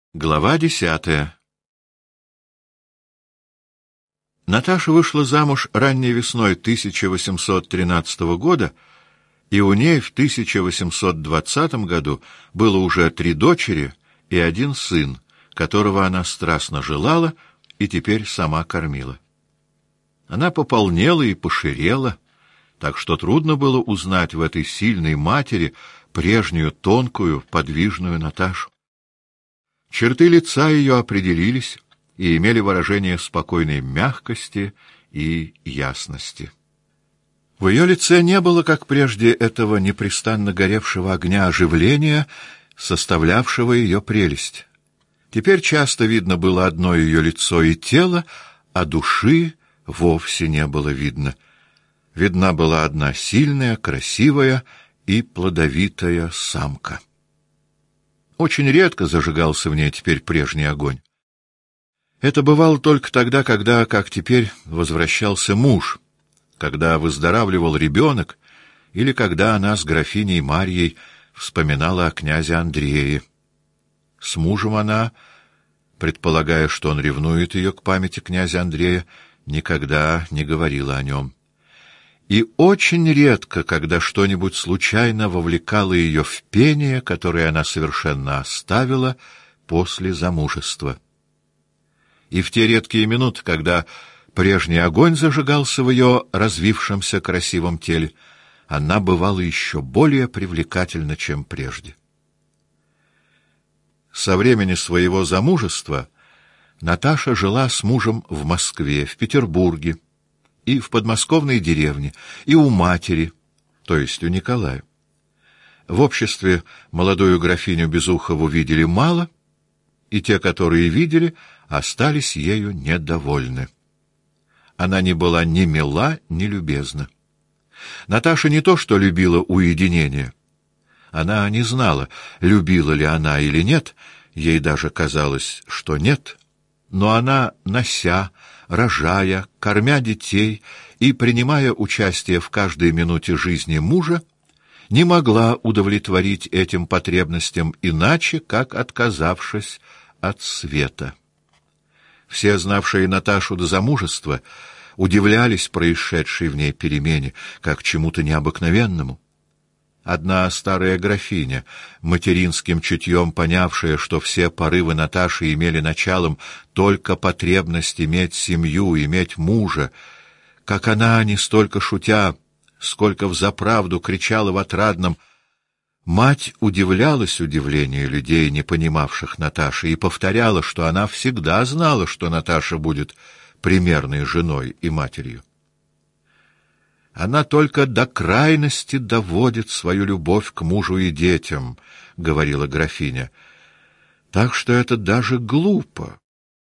Глава 10. Наташа вышла замуж ранней весной 1813 года, и у ней в 1820 году было уже 3 дочери и 1 сын, которого она страстно желала и теперь сама кормила. Она пополнела и поширела, так что трудно было узнать в этой сильной матери прежнюю тонкую, подвижную Наташу. Черты лица ее определились и имели выражение спокойной мягкости и ясности. В ее лице не было, как прежде, этого непрестанно горевшего огня оживления, составлявшего ее прелесть. Теперь часто видно было одно ее лицо и тело, а души вовсе не было видно. Видна была одна сильная, красивая и плодовитая самка. Очень редко зажигался в ней теперь прежний огонь. Это бывало только тогда, когда, как теперь, возвращался муж, когда выздоравливал ребенок, или когда она с графиней Марьей вспоминала о князе Андрее. С мужем она, предполагая, что он ревнует ее к памяти князя Андрея, никогда не говорила о нем. И очень редко, когда что-нибудь случайно вовлекало ее в пение, которое она совершенно оставила после замужества. И в те редкие минуты, когда прежний огонь зажигался в ее развившемся красивом теле, она бывала еще более привлекательна, чем прежде. Со времени своего замужества Наташа жила с мужем в Москве, в Петербурге, и в подмосковной деревне, и у матери, то есть у Николая. В обществе молодую графиню Безухову видели мало, и те, которые видели, остались ею недовольны. Она не была ни мила, ни любезна. Наташа не то что любила уединение. Она не знала, любила ли она или нет, ей даже казалось, что нет, но она, нося, рожая, кормя детей и принимая участие в каждой минуте жизни мужа, не могла удовлетворить этим потребностям иначе, как отказавшись от света. Все, знавшие Наташу до замужества, удивлялись происшедшей в ней перемене, как чему-то необыкновенному. Одна старая графиня, материнским чутьем понявшая, что все порывы Наташи имели началом только потребность иметь семью, иметь мужа, как она, не столько шутя, сколько взаправду кричала в отрадном, мать удивлялась удивлению людей, не понимавших Наташи, и повторяла, что она всегда знала, что Наташа будет примерной женой и матерью. Она только до крайности доводит свою любовь к мужу и детям, — говорила графиня. Так что это даже глупо.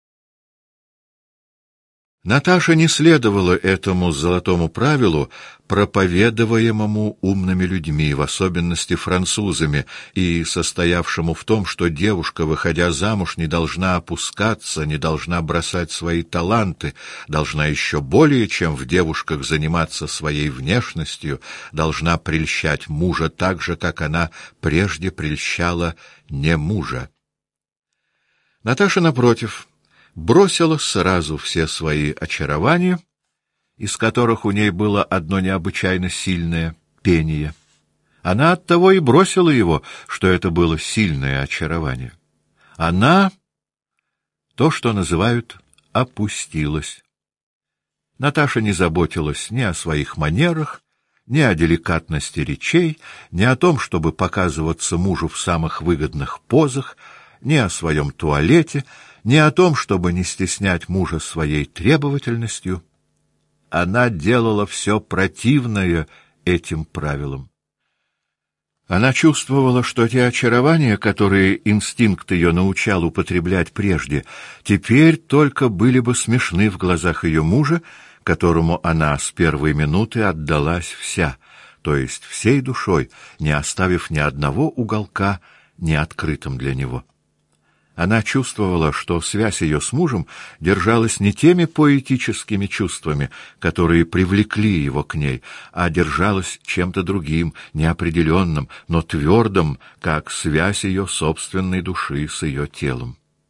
Наташа не следовала этому золотому правилу, проповедуемому умными людьми, в особенности французами, и состоявшему в том, что девушка, выходя замуж, не должна опускаться, не должна бросать свои таланты, должна еще более, чем в девушках, заниматься своей внешностью, должна прельщать мужа так же, как она прежде прельщала не мужа. Наташа, напротив, бросила сразу все свои очарования, из которых у ней было одно необычайно сильное — пение. Она оттого и бросила его, что это было сильное очарование. Она — то, что называют «опустилась». Наташа не заботилась ни о своих манерах, ни о деликатности речей, ни о том, чтобы показываться мужу в самых выгодных позах, ни о своем туалете, ни о том, чтобы не стеснять мужа своей требовательностью. Она делала все противное этим правилам. Она чувствовала, что те очарования, которые инстинкт ее научал употреблять прежде, теперь только были бы смешны в глазах ее мужа, которому она с первой минуты отдалась вся, то есть всей душой, не оставив ни одного уголка неоткрытым для него. Она чувствовала, что связь ее с мужем держалась не теми поэтическими чувствами, которые привлекли его к ней, а держалась чем-то другим, неопределенным, но твердым, как связь ее собственной души с ее телом.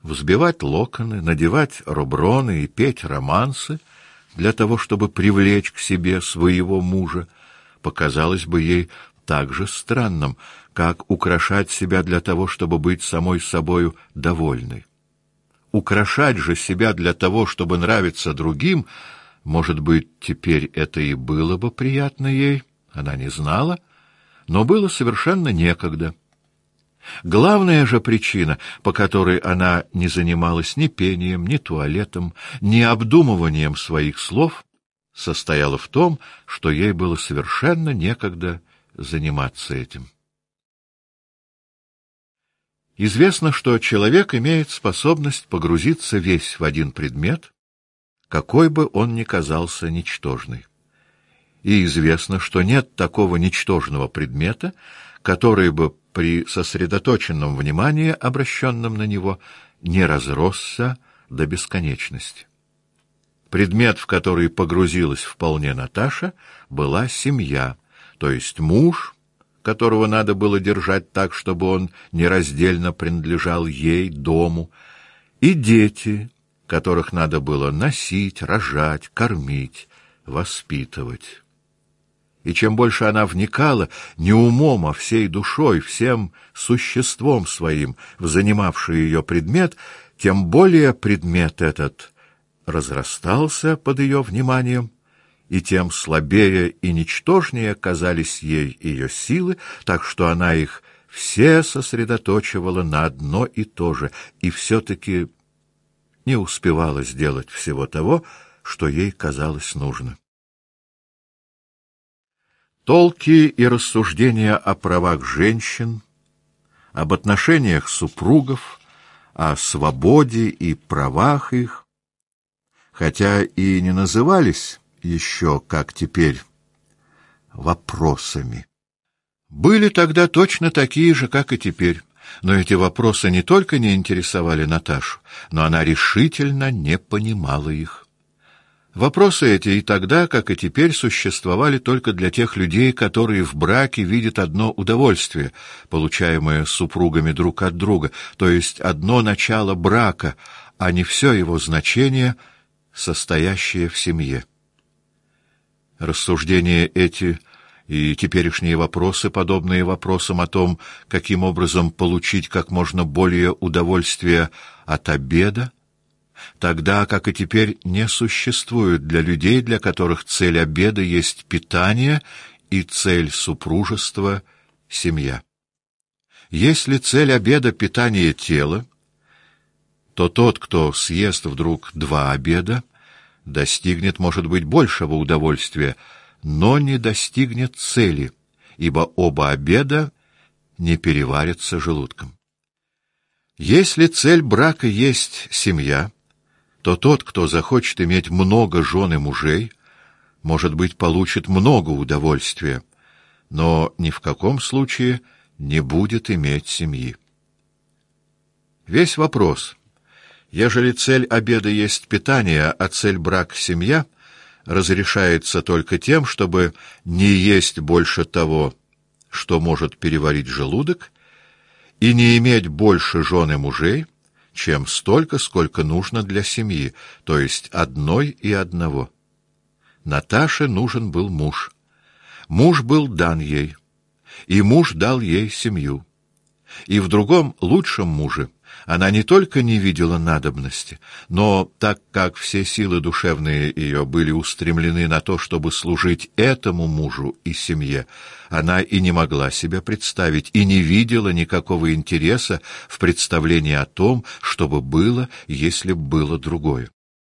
взбивать локоны, надевать роброны и петь романсы для того, чтобы привлечь к себе своего мужа, показалось бы ей так же странным, как украшать себя для того, чтобы быть самой собою довольной. Украшать же себя для того, чтобы нравиться другим, может быть, теперь это и было бы приятно ей, она не знала, но было совершенно некогда. Главная же причина, по которой она не занималась ни пением, ни туалетом, ни обдумыванием своих слов, состояла в том, что ей было совершенно некогда заниматься этим. Известно, что человек имеет способность погрузиться весь в один предмет, какой бы он ни казался ничтожный. И известно, что нет такого ничтожного предмета, который бы при сосредоточенном внимании, обращенном на него, не разросся до бесконечности. Предмет, в который погрузилась вполне Наташа, была семья, то есть муж, которого надо было держать так, чтобы он нераздельно принадлежал ей, дому, и дети, которых надо было носить, рожать, кормить, воспитывать. И чем больше она вникала, не умом, а всей душой, всем существом своим в занимавший ее предмет, тем более предмет этот разрастался под ее вниманием, и тем слабее и ничтожнее казались ей ее силы, так что она их все сосредоточивала на одно и то же, и все-таки не успевала сделать всего того, что ей казалось нужно. Толки и рассуждения о правах женщин, об отношениях супругов, о свободе и правах их, хотя и не назывались еще, как теперь, вопросами, были тогда точно такие же, как и теперь, но эти вопросы не только не интересовали Наташу, но она решительно не понимала их. Вопросы эти и тогда, как и теперь, существовали только для тех людей, которые в браке видят одно удовольствие, получаемое супругами друг от друга, то есть одно начало брака, а не все его значение, состоящее в семье. Рассуждения эти и теперешние вопросы, подобные вопросам о том, каким образом получить как можно более удовольствия от обеда, тогда, как и теперь, не существуют для людей, для которых цель обеда есть питание и цель супружества — семья. Если цель обеда — питание тела, то тот, кто съест вдруг 2 обеда, достигнет, может быть, большего удовольствия, но не достигнет цели, ибо оба обеда не переварятся желудком. Если цель брака есть семья, то тот, кто захочет иметь много жен и мужей, может быть, получит много удовольствия, но ни в каком случае не будет иметь семьи. Весь вопрос, ежели цель обеда есть питание, а цель брак — семья, разрешается только тем, чтобы не есть больше того, что может переварить желудок, и не иметь больше жен и мужей, чем столько, сколько нужно для семьи, то есть одной и одного. Наташе нужен был муж. Муж был дан ей, и муж дал ей семью. И в другом, лучшем муже она не только не видела надобности, но, так как все силы душевные ее были устремлены на то, чтобы служить этому мужу и семье, она и не могла себе представить, и не видела никакого интереса в представлении о том, что бы было, если б было другое.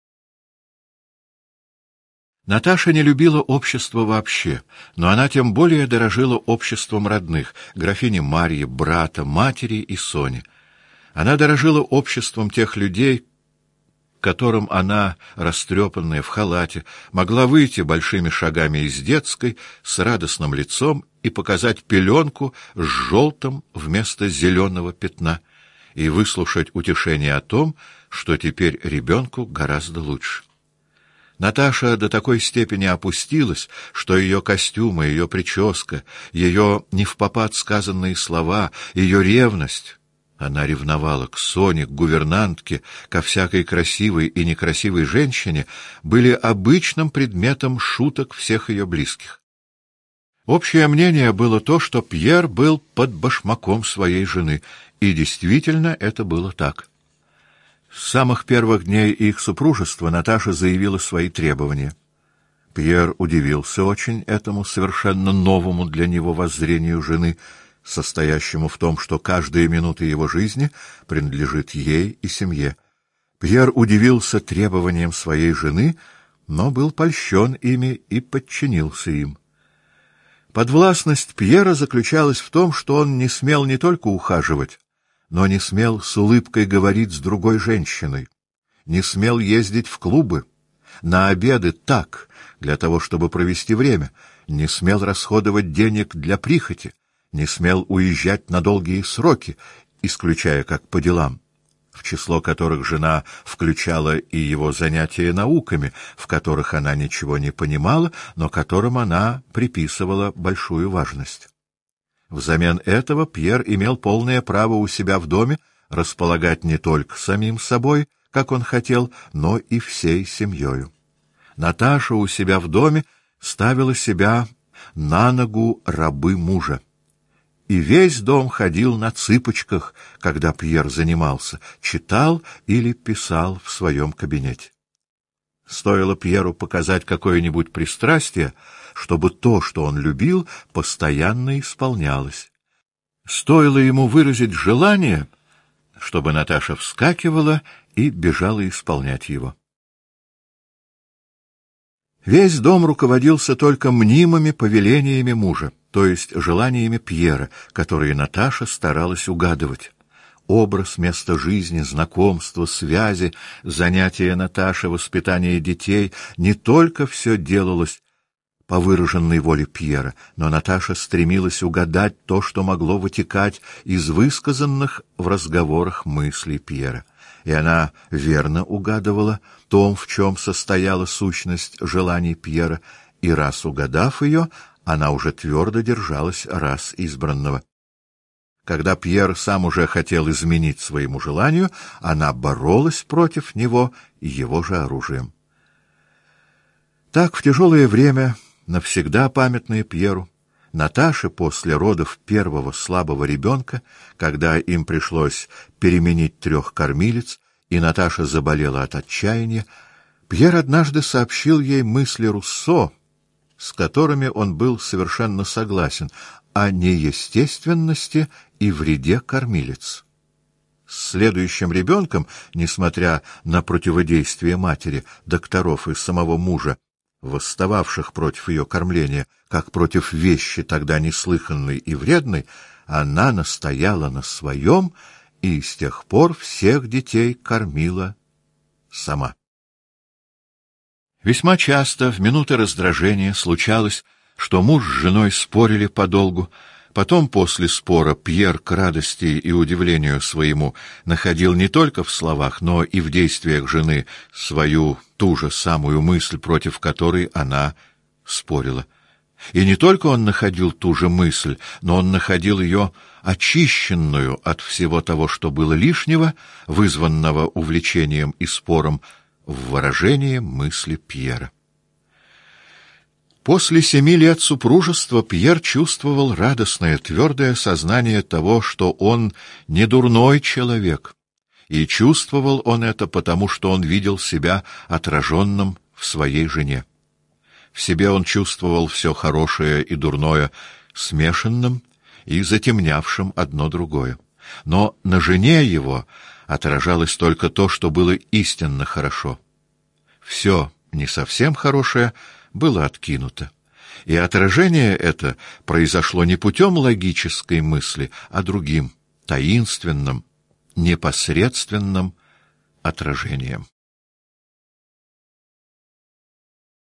Наташа не любила общество вообще, но она тем более дорожила обществом родных, графини Марьи, брата, матери и Сони. Она дорожила обществом тех людей, к которым она, растрепанная в халате, могла выйти большими шагами из детской с радостным лицом и показать пеленку с желтым вместо зеленого пятна и выслушать утешение о том, что теперь ребенку гораздо лучше. Наташа до такой степени опустилась, что ее костюмы, ее прическа, ее невпопад сказанные слова, ее ревность Она ревновала к Соне, к гувернантке, ко всякой красивой и некрасивой женщине, были обычным предметом шуток всех ее близких. Общее мнение было то, что Пьер был под башмаком своей жены, и действительно это было так. С самых первых дней их супружества Наташа заявила свои требования. Пьер удивился очень этому совершенно новому для него воззрению жены, состоящему в том, что каждая минута его жизни принадлежит ей и семье. Пьер удивился требованиям своей жены, но был польщен ими и подчинился им. Подвластность Пьера заключалась в том, что он не смел не только ухаживать, но не смел с улыбкой говорить с другой женщиной, не смел ездить в клубы, на обеды так, для того, чтобы провести время, не смел расходовать денег для прихоти, не смел уезжать на долгие сроки, исключая как по делам, в число которых жена включала и его занятия науками, в которых она ничего не понимала, но которым она приписывала большую важность. Взамен этого Пьер имел полное право у себя в доме располагать не только самим собой, как он хотел, но и всей семьей. Наташа у себя в доме ставила себя на ногу рабы мужа. И весь дом ходил на цыпочках, когда Пьер занимался, читал или писал в своем кабинете. Стоило Пьеру показать какое-нибудь пристрастие, чтобы то, что он любил, постоянно исполнялось. Стоило ему выразить желание, чтобы Наташа вскакивала и бежала исполнять его. Весь дом руководился только мнимыми повелениями мужа, то есть желаниями Пьера, которые Наташа старалась угадывать. Образ, место жизни, знакомства, связи, занятия Наташи, воспитание детей — не только все делалось по выраженной воле Пьера, но Наташа стремилась угадать то, что могло вытекать из высказанных в разговорах мыслей Пьера. И она верно угадывала том, в чем состояла сущность желаний Пьера, и раз угадав ее, она уже твердо держалась раз избранного. Когда Пьер сам уже хотел изменить своему желанию, она боролась против него его же оружием. Так в тяжелое время, навсегда памятное Пьеру, Наташе после родов первого слабого ребенка, когда им пришлось переменить 3 кормилиц, и Наташа заболела от отчаяния, Пьер однажды сообщил ей мысли Руссо, с которыми он был совершенно согласен, о неестественности и вреде кормилиц. С следующим ребенком, несмотря на противодействие матери, докторов и самого мужа, восстававших против ее кормления, как против вещи тогда неслыханной и вредной, она настояла на своем и с тех пор всех детей кормила сама. Весьма часто в минуты раздражения случалось, что муж с женой спорили подолгу. Потом, после спора, Пьер к радости и удивлению своему находил не только в словах, но и в действиях жены свою ту же самую мысль, против которой она спорила. И не только он находил ту же мысль, но он находил ее очищенную от всего того, что было лишнего, вызванного увлечением и спором, в выражении мысли Пьера. После 7 лет супружества Пьер чувствовал радостное, твердое сознание того, что он не дурной человек, и чувствовал он это потому, что он видел себя отраженным в своей жене. В себе он чувствовал все хорошее и дурное смешанным и затемнявшим одно другое. Но на жене его отражалось только то, что было истинно хорошо. Все не совсем хорошее было откинуто. И отражение это произошло не путем логической мысли, а другим, таинственным, непосредственным отражением.